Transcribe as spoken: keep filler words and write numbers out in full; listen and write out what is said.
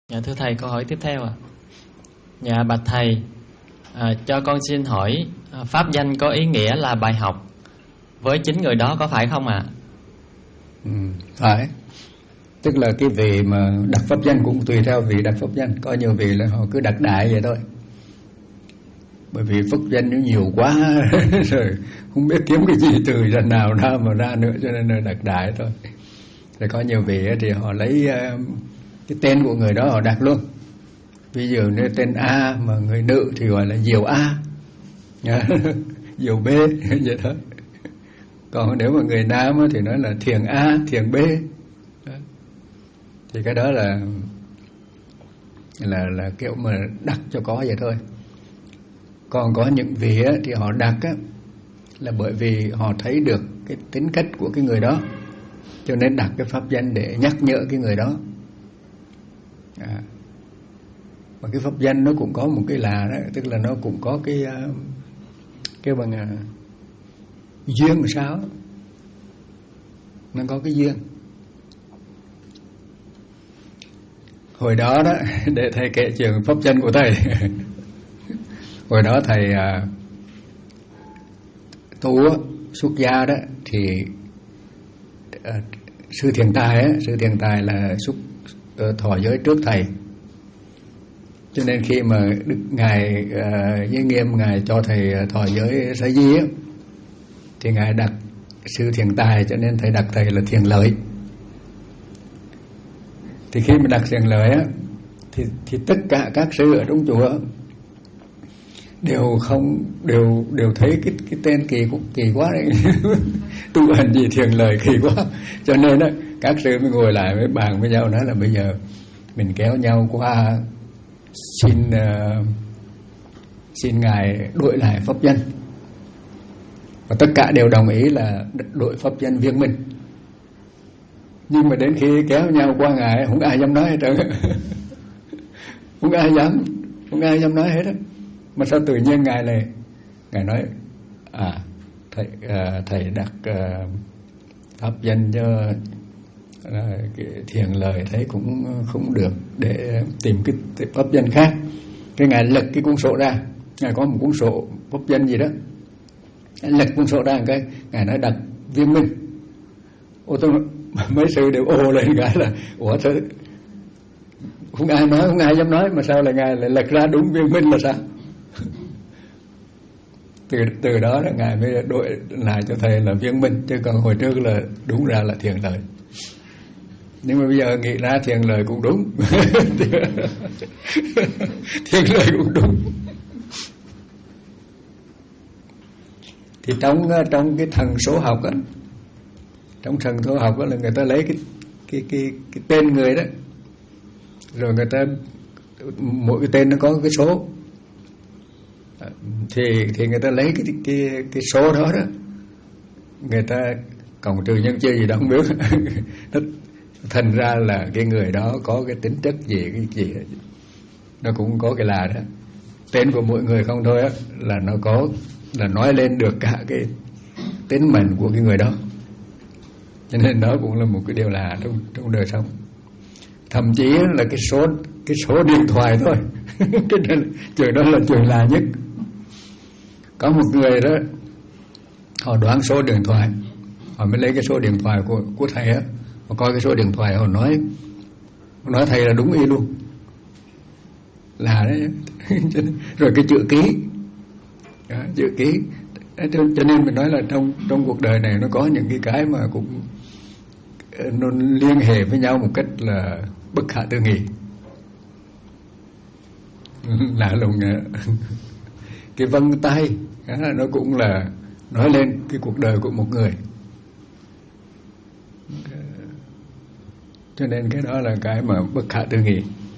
Dạ thưa thầy, câu hỏi tiếp theo ạ. À. Dạ bạch thầy, à, cho con xin hỏi, pháp danh có ý nghĩa là bài học với chính người đó có phải không ạ? À? Ừ, phải. Tức là cái vị mà đặt pháp danh cũng tùy theo vị đặt pháp danh. Có nhiều vị là họ cứ đặt đại vậy thôi. Bởi vì pháp danh nó nhiều quá rồi không biết kiếm cái gì từ danh nào ra mà ra nữa, cho nên là đặt đại thôi. Rồi có nhiều vị thì họ lấy cái tên của người đó họ đặt luôn. Ví dụ như tên A mà người nữ thì gọi là Diệu A, Diệu B vậy đó. Còn nếu mà người nam thì nói là Thiền A, Thiền B. Thì cái đó là là là kiểu mà đặt cho có vậy thôi. Còn có những vị thì họ đặt á, là bởi vì họ thấy được cái tính cách của cái người đó, cho nên đặt cái pháp danh để nhắc nhở cái người đó. À. Và cái pháp danh nó cũng có một cái là đó, tức là nó cũng có cái cái bằng uh, duyên làm sao, nó có cái duyên. Hồi đó đó, để thầy kể chuyện pháp danh của thầy. Hồi đó thầy uh, tu xuất gia đó thì uh, sư thiền tài á, sư thiền tài là xuất uh, thọ giới trước thầy. Cho nên khi mà Đức Ngài uh, Giới Nghiêm Ngài cho thầy thọ giới Sa Di á, thì Ngài đặt sư thiền tài, cho nên thầy đặt thầy là Thiền Lợi. Thì khi mà đặt Thiền Lợi á, thì, thì tất cả các sư ở trong chùa đều không đều đều thấy cái cái tên kỳ kỳ quá đấy. Tu hành gì Thiền Lợi kỳ quá. Cho nên á, các sư mới ngồi lại với bàn với nhau nói là bây giờ mình kéo nhau qua xin uh, xin Ngài đổi lại pháp danh. Và tất cả đều đồng ý là đổi pháp danh Viên Minh. Nhưng mà đến khi kéo nhau qua Ngài, không ai dám nói hết trơn. Không ai dám, không ai dám nói hết á. Mà sao tự nhiên Ngài này, Ngài nói à thầy uh, thầy đặt uh, pháp danh cho À, cái Thiền Lợi thấy cũng không được, để tìm cái pháp danh khác. Cái Ngài lật cái cuốn sổ ra, Ngài có một cuốn sổ pháp danh gì đó, Ngài lật cuốn sổ ra cái Ngài nói đặt Viên Minh. Ô tôi mấy sư đều ồ lên cái là ủa thôi, không ai nói, không ai dám nói, mà sao lại Ngài lại lật ra đúng Viên Minh là sao? từ từ đó là Ngài mới đổi lại cho thầy là Viên Minh, chứ còn hồi trước là đúng ra là Thiền Lợi. Nhưng mà bây giờ nghĩ ra Thiền Lợi cũng đúng. Thiền Lợi cũng đúng. Thì trong trong cái thần số học á, trong thần số học á là người ta lấy cái cái cái cái tên người đó, rồi người ta mỗi cái tên nó có cái số, thì thì người ta lấy cái cái cái số đó đó, người ta cộng trừ nhân chia gì đó không biết. Nó thành ra là cái người đó có cái tính chất gì, cái gì nó cũng có cái là đó. Tên của mỗi người không thôi á, là nó có, là nói lên được cả cái tính mệnh của cái người đó. Cho nên đó cũng là một cái điều lạ trong trong đời sống. Thậm chí là cái số cái số điện thoại thôi. Cái nên chuyện đó là chuyện lạ nhất. Có một người đó, họ đoán số điện thoại, họ mới lấy cái số điện thoại của của thầy á, họ coi cái số điện thoại, họ nói họ nói thầy là đúng y luôn, là đấy. Rồi cái chữ ký đó, chữ ký đó, cho nên mình nói là trong trong cuộc đời này nó có những cái cái mà cũng nó liên hệ với nhau một cách là bất khả tư nghị. Lạ lùng. Cái vân tay đó, nó cũng là nói lên cái cuộc đời của một người. Cho nên cái đó là cái mà bất khả tư nghị.